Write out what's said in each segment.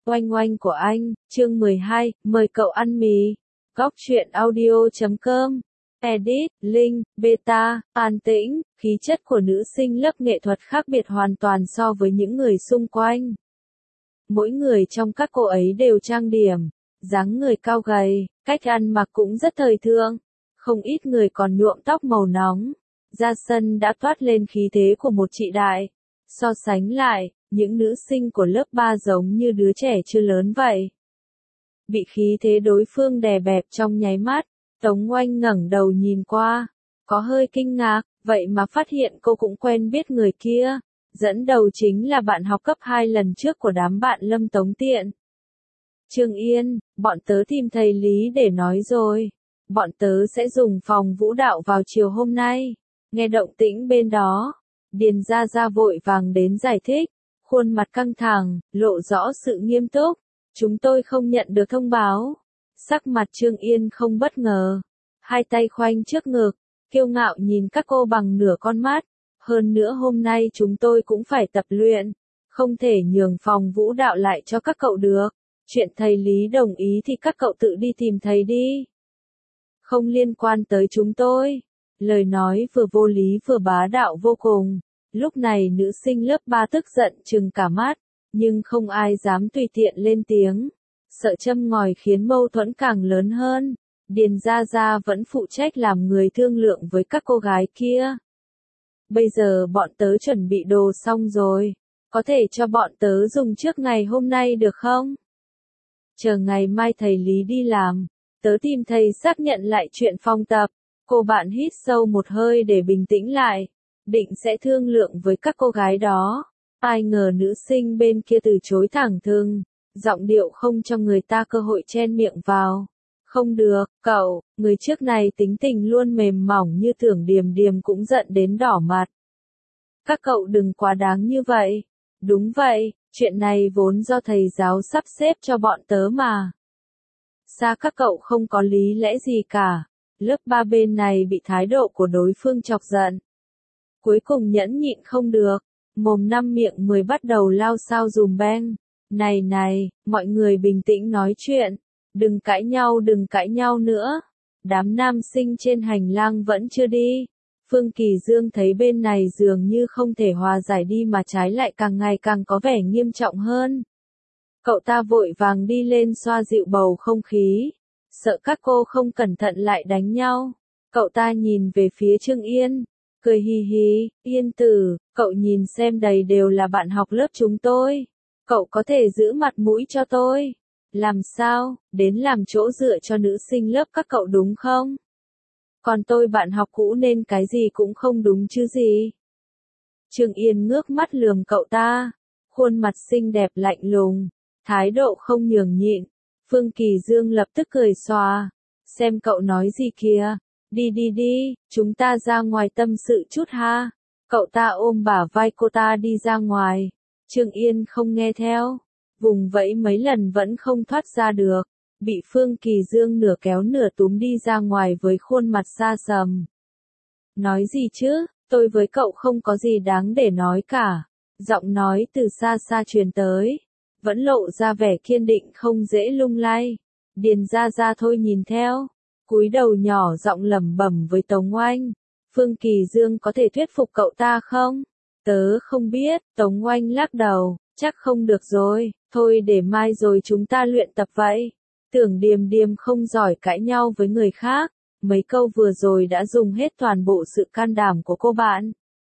Oanh oanh của anh, chương 12, mời cậu ăn mì. Góc truyện audio.com. Edit, Linh, Beta, an tĩnh, khí chất của nữ sinh lớp nghệ thuật khác biệt hoàn toàn so với những người xung quanh. Mỗi người trong các cô ấy đều trang điểm, dáng người cao gầy, cách ăn mặc cũng rất thời thượng. Không ít người còn nhuộm tóc màu nóng. Ra sân đã toát lên khí thế của một chị đại. So sánh lại, những nữ sinh của lớp 3 giống như đứa trẻ chưa lớn vậy. Bị khí thế đối phương đè bẹp trong nháy mắt, Tống Oanh ngẩng đầu nhìn qua, có hơi kinh ngạc, vậy mà phát hiện cô cũng quen biết người kia. Dẫn đầu chính là bạn học cấp 2 lần trước của đám bạn Lâm Tống Tiện. Trương Yên, bọn tớ tìm thầy Lý để nói rồi. Bọn tớ sẽ dùng phòng vũ đạo vào chiều hôm nay. Nghe động tĩnh bên đó, Điền Gia Gia vội vàng đến giải thích, khuôn mặt căng thẳng, lộ rõ sự nghiêm túc. Chúng tôi không nhận được thông báo. Sắc mặt Trương Yên không bất ngờ. Hai tay khoanh trước ngực, kiêu ngạo nhìn các cô bằng nửa con mắt. Hơn nữa hôm nay chúng tôi cũng phải tập luyện. Không thể nhường phòng vũ đạo lại cho các cậu được. Chuyện thầy Lý đồng ý thì các cậu tự đi tìm thầy đi. Không liên quan tới chúng tôi. Lời nói vừa vô lý vừa bá đạo vô cùng. Lúc này nữ sinh lớp 3 tức giận trừng cả mắt. Nhưng không ai dám tùy tiện lên tiếng. Sợ châm ngòi khiến mâu thuẫn càng lớn hơn. Điền Gia Gia vẫn phụ trách làm người thương lượng với các cô gái kia. Bây giờ bọn tớ chuẩn bị đồ xong rồi. Có thể cho bọn tớ dùng trước ngày hôm nay được không? Chờ ngày mai thầy Lý đi làm. Tớ tìm thầy xác nhận lại chuyện phòng tập. Cô bạn hít sâu một hơi để bình tĩnh lại. Định sẽ thương lượng với các cô gái đó. Ai ngờ nữ sinh bên kia từ chối thẳng thừng. Giọng điệu không cho người ta cơ hội chen miệng vào. Không được, cậu, người trước này tính tình luôn mềm mỏng như Tưởng Điềm Điềm cũng giận đến đỏ mặt. Các cậu đừng quá đáng như vậy. Đúng vậy, chuyện này vốn do thầy giáo sắp xếp cho bọn tớ mà. Sao các cậu không có lý lẽ gì cả. Lớp 3 bên này bị thái độ của đối phương chọc giận. Cuối cùng nhẫn nhịn không được. Mồm 5 miệng 10 bắt đầu lao sao dùm beng. Này, mọi người bình tĩnh nói chuyện. Đừng cãi nhau nữa. Đám nam sinh trên hành lang vẫn chưa đi. Phương Kỳ Dương thấy bên này dường như không thể hòa giải đi mà trái lại càng ngày càng có vẻ nghiêm trọng hơn. Cậu ta vội vàng đi lên xoa dịu bầu không khí. Sợ các cô không cẩn thận lại đánh nhau. Cậu ta nhìn về phía Trương Yên. Cười hì hì, Yên tử, cậu nhìn xem đầy đều là bạn học lớp chúng tôi. Cậu có thể giữ mặt mũi cho tôi. Làm sao, đến làm chỗ dựa cho nữ sinh lớp các cậu đúng không? Còn tôi bạn học cũ nên cái gì cũng không đúng chứ gì. Trương Yên ngước mắt lườm cậu ta. Khuôn mặt xinh đẹp lạnh lùng. Thái độ không nhường nhịn. Phương Kỳ Dương lập tức cười xòa. Xem cậu nói gì kìa. Đi, chúng ta ra ngoài tâm sự chút ha. Cậu ta ôm bả vai cô ta đi ra ngoài. Trương Yên không nghe theo. Vùng vẫy mấy lần vẫn không thoát ra được. Bị Phương Kỳ Dương nửa kéo nửa túm đi ra ngoài với khuôn mặt xa sầm. Nói gì chứ, tôi với cậu không có gì đáng để nói cả. Giọng nói từ xa xa truyền tới. Vẫn lộ ra vẻ kiên định không dễ lung lay. Điền Gia Gia thôi nhìn theo. Cúi đầu nhỏ giọng lẩm bẩm với Tống Oanh. Phương Kỳ Dương có thể thuyết phục cậu ta không? Tớ không biết, Tống Oanh lắc đầu, chắc không được rồi, thôi để mai rồi chúng ta luyện tập vậy. Tưởng Điềm Điềm không giỏi cãi nhau với người khác, mấy câu vừa rồi đã dùng hết toàn bộ sự can đảm của cô bạn.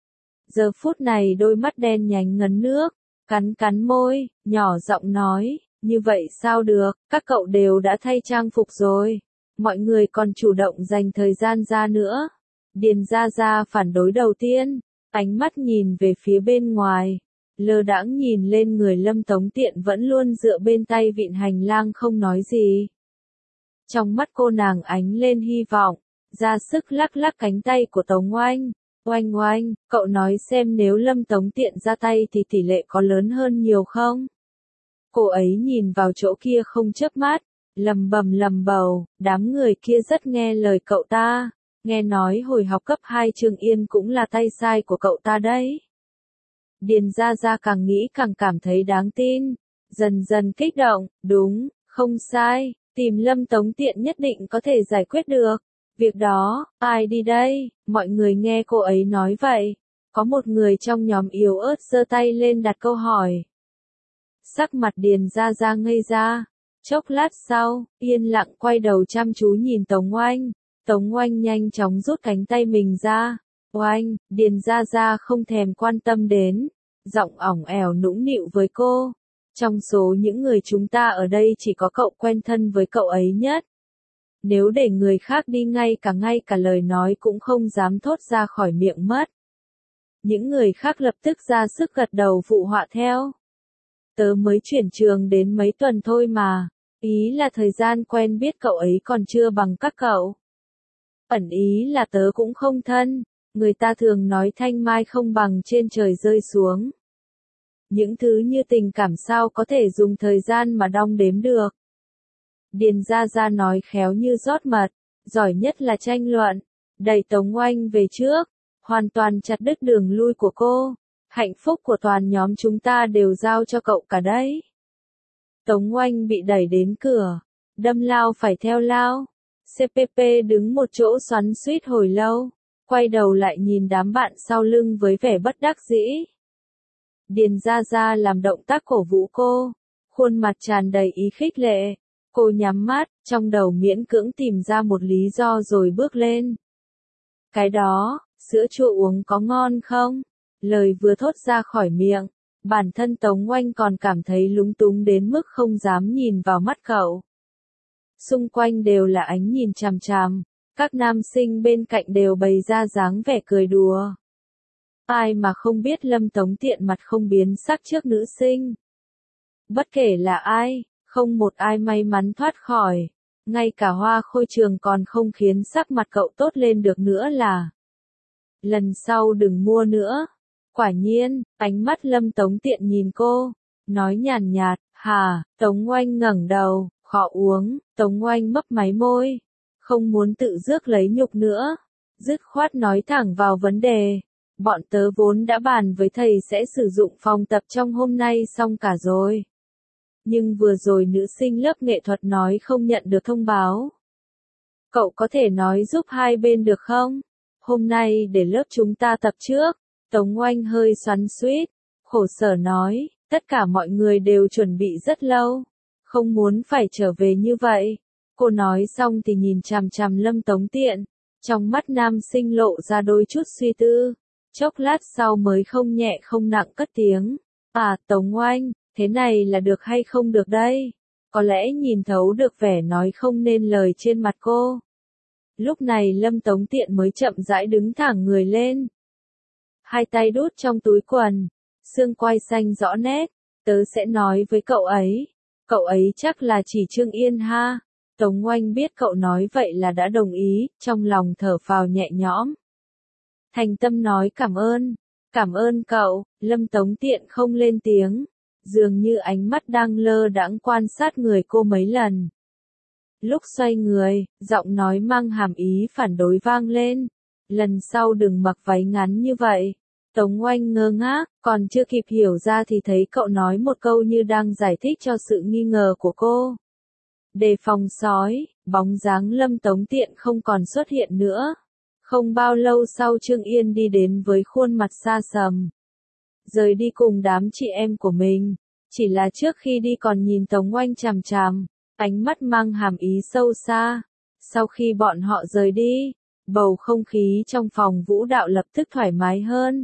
Giờ phút này đôi mắt đen nhánh ngấn nước, cắn môi, nhỏ giọng nói, như vậy sao được, các cậu đều đã thay trang phục rồi. Mọi người còn chủ động dành thời gian ra nữa. Điền Gia Gia phản đối đầu tiên, ánh mắt nhìn về phía bên ngoài, lơ đãng nhìn lên người Lâm Tống Tiện vẫn luôn dựa bên tay vịn hành lang không nói gì. Trong mắt cô nàng ánh lên hy vọng, ra sức lắc lắc cánh tay của Tống Oanh. Oanh, cậu nói xem nếu Lâm Tống Tiện ra tay thì tỷ lệ có lớn hơn nhiều không? Cô ấy nhìn vào chỗ kia không chớp mắt. Lầm bầu, đám người kia rất nghe lời cậu ta. Nghe nói hồi học cấp 2 Trương Yên cũng là tay sai của cậu ta đấy. Điền Gia Gia càng nghĩ càng cảm thấy đáng tin. dần dần kích động, đúng, không sai, tìm Lâm Tống Tiện nhất định có thể giải quyết được. Việc đó, ai đi đây? Mọi người nghe cô ấy nói vậy. Có một người trong nhóm yếu ớt giơ tay lên đặt câu hỏi. Sắc mặt Điền Gia Gia ngây ra. Chốc lát sau, yên lặng quay đầu chăm chú nhìn Tống Oanh. Tống Oanh nhanh chóng rút cánh tay mình ra. Oanh, Điền Gia Gia không thèm quan tâm đến. Giọng ỏng ẻo nũng nịu với cô. Trong số những người chúng ta ở đây chỉ có cậu quen thân với cậu ấy nhất. Nếu để người khác đi ngay cả lời nói cũng không dám thốt ra khỏi miệng mất. Những người khác lập tức ra sức gật đầu phụ họa theo. Tớ mới chuyển trường đến mấy tuần thôi mà, ý là thời gian quen biết cậu ấy còn chưa bằng các cậu. Ẩn ý là tớ cũng không thân, người ta thường nói thanh mai không bằng trên trời rơi xuống. Những thứ như tình cảm sao có thể dùng thời gian mà đong đếm được. Điền Gia Gia nói khéo như rót mật, giỏi nhất là tranh luận, đẩy Tống Oanh về trước, hoàn toàn chặt đứt đường lui của cô. Hạnh phúc của toàn nhóm chúng ta đều giao cho cậu cả đấy. Tống Oanh bị đẩy đến cửa, đâm lao phải theo lao. CPP đứng một chỗ xoắn xuýt hồi lâu, quay đầu lại nhìn đám bạn sau lưng với vẻ bất đắc dĩ. Điền Gia Gia làm động tác cổ vũ cô, khuôn mặt tràn đầy ý khích lệ. Cô nhắm mắt, trong đầu miễn cưỡng tìm ra một lý do rồi bước lên. Cái đó, sữa chua uống có ngon không? Lời vừa thốt ra khỏi miệng, bản thân Tống Oanh còn cảm thấy lúng túng đến mức không dám nhìn vào mắt cậu. Xung quanh đều là ánh nhìn chằm chằm, các nam sinh bên cạnh đều bày ra dáng vẻ cười đùa. Ai mà không biết Lâm Tống Tiện mặt không biến sắc trước nữ sinh. Bất kể là ai, không một ai may mắn thoát khỏi, ngay cả Hoa Khôi Trường còn không khiến sắc mặt cậu tốt lên được nữa là. Lần sau đừng mua nữa. Quả nhiên, ánh mắt Lâm Tống Tiện nhìn cô, nói nhàn nhạt, hà, Tống Oanh ngẩng đầu, khọ uống, Tống Oanh mấp máy môi, không muốn tự rước lấy nhục nữa, dứt khoát nói thẳng vào vấn đề. Bọn tớ vốn đã bàn với thầy sẽ sử dụng phòng tập trong hôm nay xong cả rồi. Nhưng vừa rồi nữ sinh lớp nghệ thuật nói không nhận được thông báo. Cậu có thể nói giúp hai bên được không? Hôm nay để lớp chúng ta tập trước. Tống Oanh hơi xoắn xuýt, khổ sở nói, tất cả mọi người đều chuẩn bị rất lâu, không muốn phải trở về như vậy. Cô nói xong thì nhìn chằm chằm Lâm Tống Tiện, trong mắt nam sinh lộ ra đôi chút suy tư, chốc lát sau mới không nhẹ không nặng cất tiếng. À, Tống Oanh, thế này là được hay không được đây? Có lẽ nhìn thấu được vẻ nói không nên lời trên mặt cô. Lúc này Lâm Tống Tiện mới chậm rãi đứng thẳng người lên. Hai tay đút trong túi quần, xương quai xanh rõ nét, tớ sẽ nói với cậu ấy chắc là chỉ Trương Yên ha. Tống Oanh biết cậu nói vậy là đã đồng ý, trong lòng thở phào nhẹ nhõm. Thành tâm nói cảm ơn cậu. Lâm Tống Tiện không lên tiếng, dường như ánh mắt đang lơ đãng quan sát người cô mấy lần. Lúc xoay người, giọng nói mang hàm ý phản đối vang lên. Lần sau đừng mặc váy ngắn như vậy. Tống Oanh ngơ ngác, còn chưa kịp hiểu ra thì thấy cậu nói một câu như đang giải thích cho sự nghi ngờ của cô. Đề phòng sói, bóng dáng Lâm Tống Tiện không còn xuất hiện nữa. Không bao lâu sau Trương Yên đi đến với khuôn mặt xa sầm. Rời đi cùng đám chị em của mình, chỉ là trước khi đi còn nhìn Tống Oanh chằm chằm, ánh mắt mang hàm ý sâu xa. Sau khi bọn họ rời đi, bầu không khí trong phòng vũ đạo lập tức thoải mái hơn.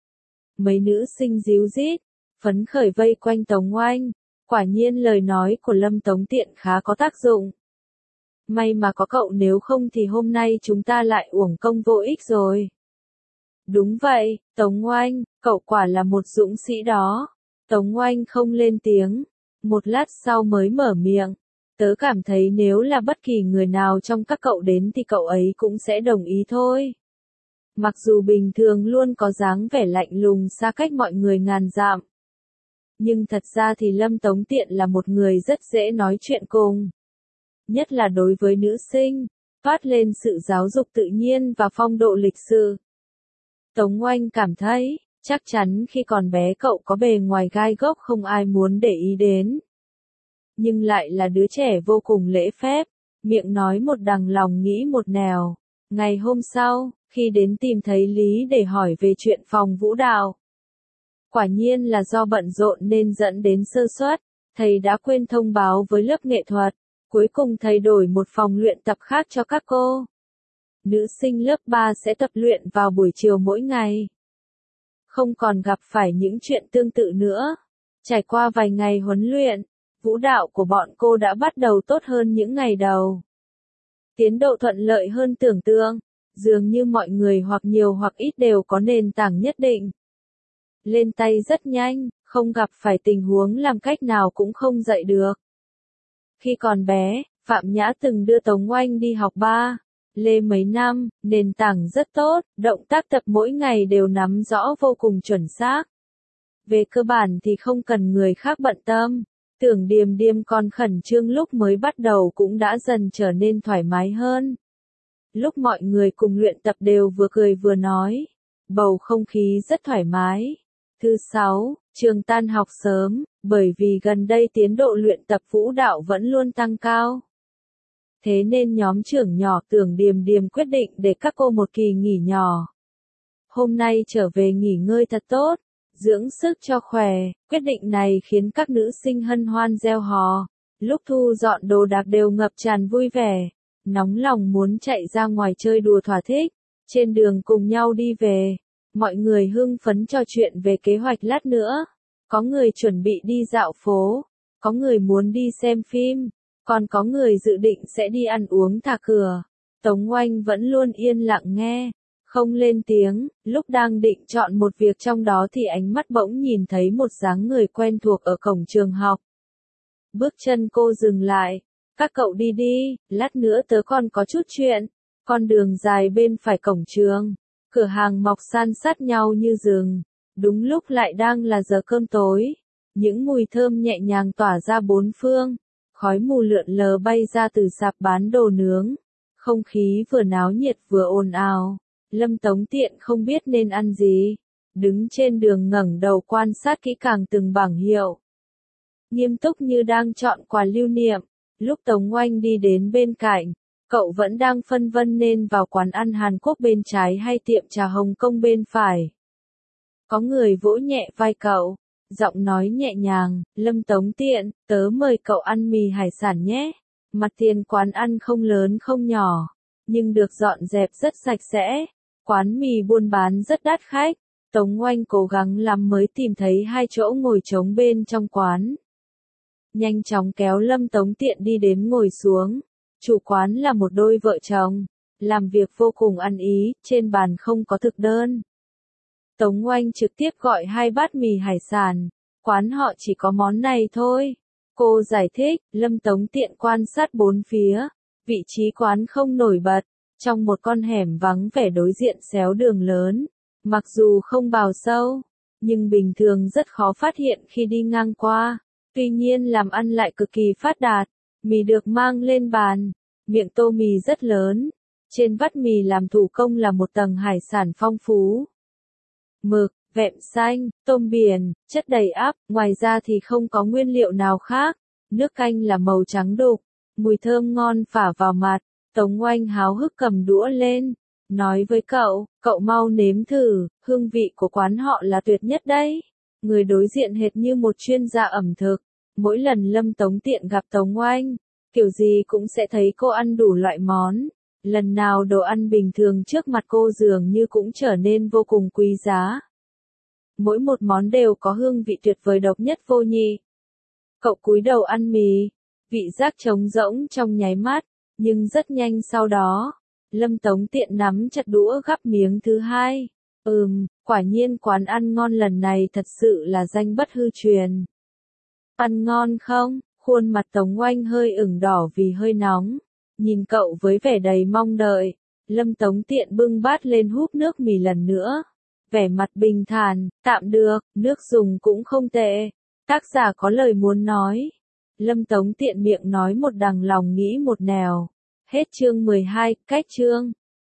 Mấy nữ sinh díu dít, phấn khởi vây quanh Tống Oanh, quả nhiên lời nói của Lâm Tống Tiện khá có tác dụng. May mà có cậu, nếu không thì hôm nay chúng ta lại uổng công vô ích rồi. Đúng vậy, Tống Oanh, cậu quả là một dũng sĩ đó. Tống Oanh không lên tiếng, một lát sau mới mở miệng. Tớ cảm thấy nếu là bất kỳ người nào trong các cậu đến thì cậu ấy cũng sẽ đồng ý thôi. Mặc dù bình thường luôn có dáng vẻ lạnh lùng xa cách mọi người ngàn dặm. Nhưng thật ra thì Lâm Tống Tiện là một người rất dễ nói chuyện cùng. Nhất là đối với nữ sinh, toát lên sự giáo dục tự nhiên và phong độ lịch sự. Tống Oanh cảm thấy, Chắc chắn khi còn bé cậu có bề ngoài gai góc không ai muốn để ý đến. Nhưng lại là đứa trẻ vô cùng lễ phép, miệng nói một đằng lòng nghĩ một nẻo. Ngày hôm sau, khi đến tìm thầy Lý để hỏi về chuyện phòng vũ đạo. Quả nhiên là do bận rộn nên dẫn đến sơ suất, thầy đã quên thông báo với lớp nghệ thuật. Cuối cùng thầy đổi một phòng luyện tập khác cho các cô. Nữ sinh lớp 3 sẽ tập luyện vào buổi chiều mỗi ngày. Không còn gặp phải những chuyện tương tự nữa. Trải qua vài ngày huấn luyện, vũ đạo của bọn cô đã bắt đầu tốt hơn những ngày đầu. Tiến độ thuận lợi hơn tưởng tượng, dường như mọi người hoặc nhiều hoặc ít đều có nền tảng nhất định. Lên tay rất nhanh, không gặp phải tình huống làm cách nào cũng không dậy được. Khi còn bé, Phạm Nhã từng đưa Tống Oanh đi học ba lê mấy năm, nền tảng rất tốt, động tác tập mỗi ngày đều nắm rõ vô cùng chuẩn xác. Về cơ bản thì không cần người khác bận tâm. Tưởng Điềm Điềm còn khẩn trương lúc mới bắt đầu cũng đã dần trở nên thoải mái hơn. Lúc mọi người cùng luyện tập đều vừa cười vừa nói. Bầu không khí rất thoải mái. Thứ 6, trường tan học sớm, bởi vì gần đây tiến độ luyện tập vũ đạo vẫn luôn tăng cao. Thế nên nhóm trưởng nhỏ Tưởng Điềm Điềm quyết định để các cô một kỳ nghỉ nhỏ. Hôm nay trở về nghỉ ngơi thật tốt, dưỡng sức cho khỏe, quyết định này khiến các nữ sinh hân hoan reo hò. Lúc thu dọn đồ đạc đều ngập tràn vui vẻ, nóng lòng muốn chạy ra ngoài chơi đùa thỏa thích. Trên đường cùng nhau đi về, mọi người hưng phấn trò chuyện về kế hoạch lát nữa. Có người chuẩn bị đi dạo phố, có người muốn đi xem phim, còn có người dự định sẽ đi ăn uống thả cửa. Tống Oanh vẫn luôn yên lặng nghe, không lên tiếng. Lúc đang định chọn một việc trong đó thì ánh mắt bỗng nhìn thấy một dáng người quen thuộc ở cổng trường học. Bước chân cô dừng lại. Các cậu đi đi, lát nữa tớ còn có chút chuyện. Con đường dài bên phải cổng trường, cửa hàng mọc san sát nhau như rừng. Đúng lúc lại đang là giờ cơm tối. Những mùi thơm nhẹ nhàng tỏa ra bốn phương. Khói mù lượn lờ bay ra từ sạp bán đồ nướng. Không khí vừa náo nhiệt vừa ồn ào. Lâm Tống Tiện không biết nên ăn gì. Đứng trên đường ngẩng đầu quan sát kỹ càng từng bảng hiệu. Nghiêm túc như đang chọn quà lưu niệm. Lúc Tống Oanh đi đến bên cạnh, cậu vẫn đang phân vân nên vào quán ăn Hàn Quốc bên trái hay tiệm trà Hồng Kông bên phải. Có người vỗ nhẹ vai cậu, giọng nói nhẹ nhàng, Lâm Tống Tiện, tớ mời cậu ăn mì hải sản nhé. Mặt tiền quán ăn không lớn không nhỏ, nhưng được dọn dẹp rất sạch sẽ. Quán mì buôn bán rất đắt khách. Tống Oanh cố gắng lắm mới tìm thấy hai chỗ ngồi trống bên trong quán. Nhanh chóng kéo Lâm Tống Tiện đi đến ngồi xuống. Chủ quán là một đôi vợ chồng, làm việc vô cùng ăn ý, trên bàn không có thực đơn. Tống Oanh trực tiếp gọi 2 bát mì hải sản, quán họ chỉ có món này thôi. Cô giải thích, Lâm Tống Tiện quan sát bốn phía, vị trí quán không nổi bật, trong một con hẻm vắng vẻ đối diện xéo đường lớn. Mặc dù không bào sâu, nhưng bình thường rất khó phát hiện khi đi ngang qua. Tuy nhiên làm ăn lại cực kỳ phát đạt. Mì được mang lên bàn, miệng tô mì rất lớn. Trên bát mì làm thủ công là một tầng hải sản phong phú. Mực, vẹm xanh, tôm biển, chất đầy ắp, ngoài ra thì không có nguyên liệu nào khác. Nước canh là màu trắng đục, mùi thơm ngon phả vào mặt. Tống Oanh háo hức cầm đũa lên, nói với cậu, cậu mau nếm thử, hương vị của quán họ là tuyệt nhất đấy. Người đối diện hệt như một chuyên gia ẩm thực. Mỗi lần Lâm Tống Tiện gặp Tống Oanh, kiểu gì cũng sẽ thấy cô ăn đủ loại món. Lần nào đồ ăn bình thường trước mặt cô dường như cũng trở nên vô cùng quý giá. Mỗi một món đều có hương vị tuyệt vời độc nhất vô nhị. Cậu cúi đầu ăn mì, vị giác trống rỗng trong nháy mắt, nhưng rất nhanh sau đó, Lâm Tống Tiện nắm chặt đũa gắp miếng thứ hai. Quả nhiên quán ăn ngon lần này thật sự là danh bất hư truyền. Ăn ngon không? Khuôn mặt Tống Oanh hơi ửng đỏ vì hơi nóng. Nhìn cậu với vẻ đầy mong đợi. Lâm Tống Tiện bưng bát lên húp nước mì lần nữa. Vẻ mặt bình thản, tạm được, nước dùng cũng không tệ. Tác giả có lời muốn nói. Lâm Tống Tiện miệng nói một đằng lòng nghĩ một nẻo. Hết chương 12, cách chương.